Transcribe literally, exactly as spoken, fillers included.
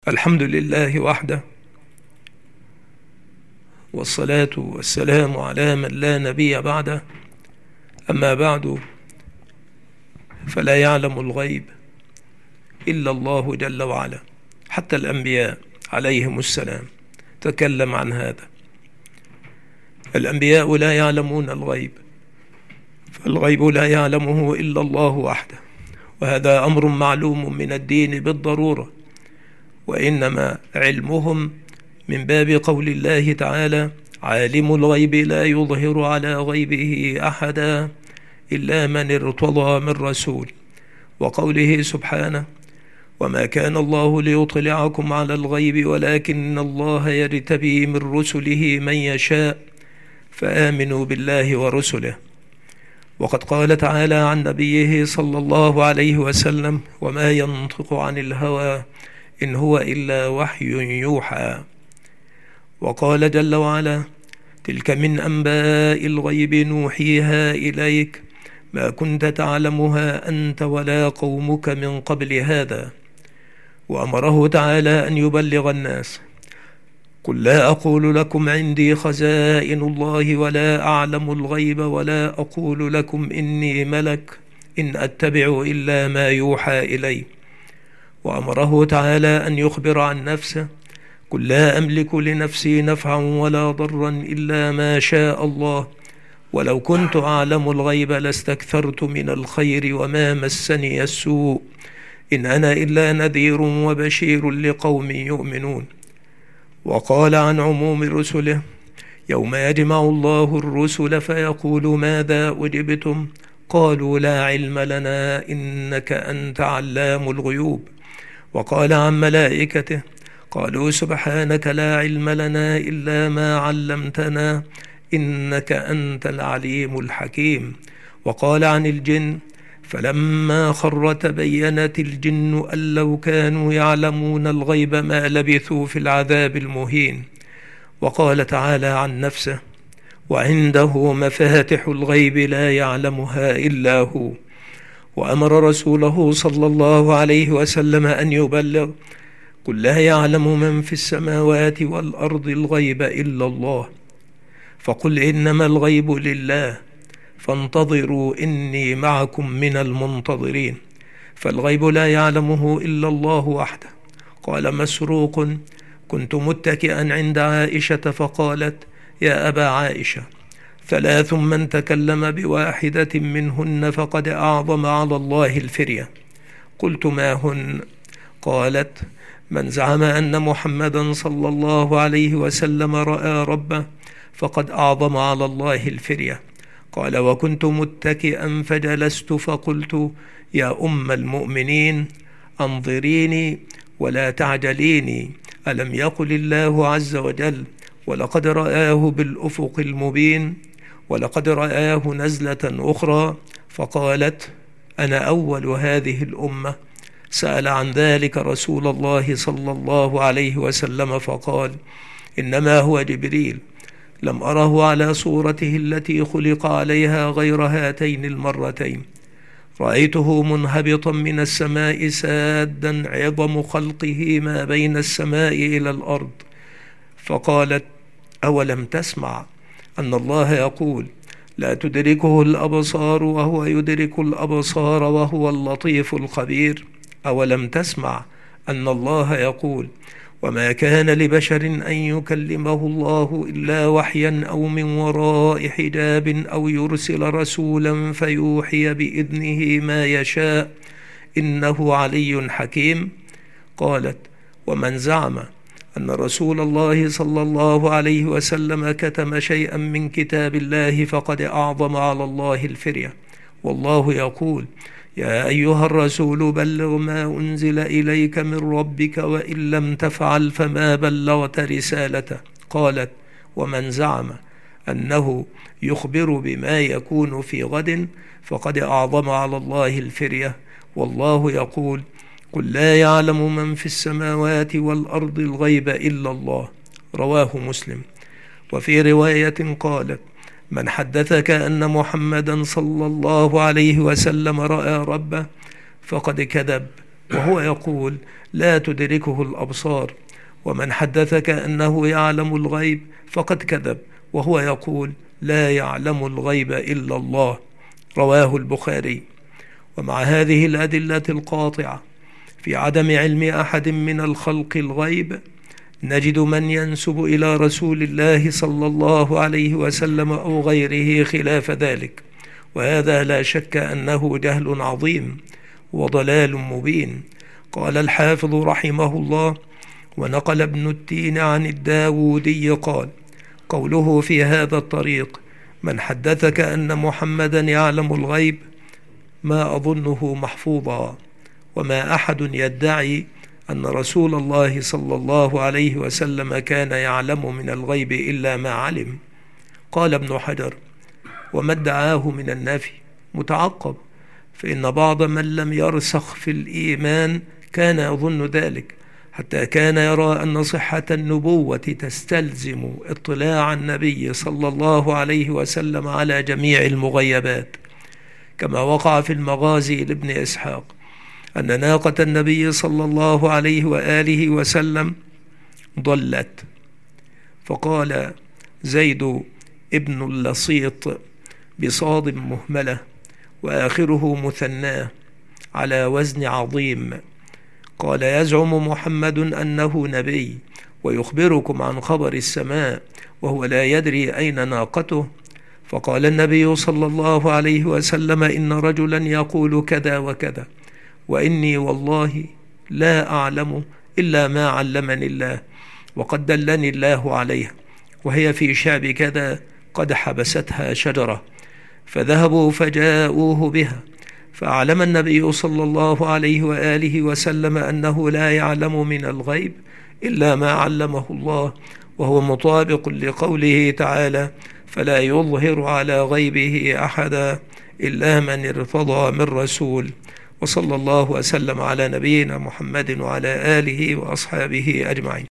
الحمد لله وحده، والصلاة والسلام على من لا نبي بعده. أما بعد، فلا يعلم الغيب إلا الله جل وعلا. حتى الأنبياء عليهم السلام تكلم عن هذا. الأنبياء لا يعلمون الغيب، فالغيب لا يعلمه إلا الله وحده، وهذا أمر معلوم من الدين بالضرورة، وإنما علمهم من باب قول الله تعالى: عالم الغيب لا يظهر على غيبه أحدا إلا من ارتضى من رسول، وقوله سبحانه: وما كان الله ليطلعكم على الغيب ولكن الله يجتبي من رسله من يشاء فآمنوا بالله ورسله. وقد قال تعالى عن نبيه صلى الله عليه وسلم: وما ينطق عن الهوى إن هو إلا وحي يوحى. وقال جل وعلا: تلك من أنباء الغيب نوحيها إليك ما كنت تعلمها أنت ولا قومك من قبل هذا. وأمره تعالى أن يبلغ الناس: قل لا أقول لكم عندي خزائن الله ولا أعلم الغيب ولا أقول لكم إني ملك إن أتبع إلا ما يوحى إلي. وأمره تعالى أن يخبر عن نفسه: قل لا أملك لنفسي نفعا ولا ضرا إلا ما شاء الله ولو كنت أعلم الغيب لاستكثرت من الخير وما مسني السوء إن أنا إلا نذير وبشير لقوم يؤمنون. وقال عن عموم رسله: يوم يجمع الله الرسل فيقول ماذا أجبتم قالوا لا علم لنا إنك أنت علام الغيوب. وقال عن ملائكته: قالوا سبحانك لا علم لنا إلا ما علمتنا إنك أنت العليم الحكيم. وقال عن الجن: فلما خر تبينت الجن أن لو كانوا يعلمون الغيب ما لبثوا في العذاب المهين. وقال تعالى عن نفسه: وعنده مفاتح الغيب لا يعلمها إلا هو. وأمر رسوله صلى الله عليه وسلم أن يبلغ: قل لا يعلم من في السماوات والأرض الغيب إلا الله، فقل إنما الغيب لله فانتظروا إني معكم من المنتظرين. فالغيب لا يعلمه إلا الله وحده. قال مسروق: كنت متكئا عند عائشة فقالت: يا أبا عائشة، ثلاث من تكلم بواحدة منهن فقد أعظم على الله الفرية. قلت: ما هن؟ قالت: من زعم أن محمدا صلى الله عليه وسلم رأى ربه فقد أعظم على الله الفرية. قال: وكنت متكئا فجلست فقلت: يا أم المؤمنين أنظريني ولا تعجليني، ألم يقل الله عز وجل: ولقد رآه بالأفق المبين، ولقد رآه نزلة أخرى. فقالت: أنا أول هذه الأمة. سأل عن ذلك رسول الله صلى الله عليه وسلم فقال: إنما هو جبريل، لم أره على صورته التي خلق عليها غير هاتين المرتين. رأيته منهبطا من السماء سادا عظم خلقه ما بين السماء إلى الأرض. فقالت: أولم تسمع أن الله يقول: لا تدركه الأبصار وهو يدرك الأبصار وهو اللطيف الخبير؟ أولم تسمع أن الله يقول: وما كان لبشر أن يكلمه الله إلا وحيا أو من وراء حجاب أو يرسل رسولا فيوحي بإذنه ما يشاء إنه علي حكيم؟ قالت: ومن زعم أن رسول الله صلى الله عليه وسلم كتم شيئا من كتاب الله فقد أعظم على الله الفرية. والله يقول: يا أيها الرسول بلغ ما أنزل إليك من ربك وإن لم تفعل فما بلغت رسالته. قالت: ومن زعم أنه يخبر بما يكون في غد فقد أعظم على الله الفرية. والله يقول: قل لا يعلم من في السماوات والأرض الغيب إلا الله. رواه مسلم. وفي رواية قالت: من حدثك أن محمدا صلى الله عليه وسلم رأى ربه فقد كذب، وهو يقول لا تدركه الأبصار، ومن حدثك أنه يعلم الغيب فقد كذب، وهو يقول لا يعلم الغيب إلا الله. رواه البخاري. ومع هذه الأدلة القاطعة في عدم علم أحد من الخلق الغيب، نجد من ينسب إلى رسول الله صلى الله عليه وسلم أو غيره خلاف ذلك، وهذا لا شك أنه جهل عظيم وضلال مبين. قال الحافظ رحمه الله: ونقل ابن التين عن الداودي قال: قوله في هذا الطريق من حدثك أن محمدا يعلم الغيب ما أظنه محفوظا، وما أحد يدعي أن رسول الله صلى الله عليه وسلم كان يعلم من الغيب إلا ما علم. قال ابن حجر: وما ادعاه من النفي متعقب، فإن بعض من لم يرسخ في الإيمان كان يظن ذلك، حتى كان يرى أن صحة النبوة تستلزم اطلاع النبي صلى الله عليه وسلم على جميع المغيبات، كما وقع في المغازي لابن إسحاق أن ناقة النبي صلى الله عليه وآله وسلم ضلت، فقال زيد ابن اللصيط بصاد مهملة وآخره مثناه على وزن عظيم، قال: يزعم محمد أنه نبي ويخبركم عن خبر السماء وهو لا يدري أين ناقته. فقال النبي صلى الله عليه وسلم: إن رجلا يقول كذا وكذا، وإني والله لا أعلم إلا ما علمني الله، وقد دلني الله عليها، وهي في شعب كذا قد حبستها شجرة. فذهبوا فجاءوه بها، فأعلم النبي صلى الله عليه وآله وسلم أنه لا يعلم من الغيب إلا ما علمه الله، وهو مطابق لقوله تعالى: فلا يظهر على غيبه أحدا إلا من ارتضى من رسول. وصلى الله وسلم على نبينا محمد وعلى آله وأصحابه أجمعين.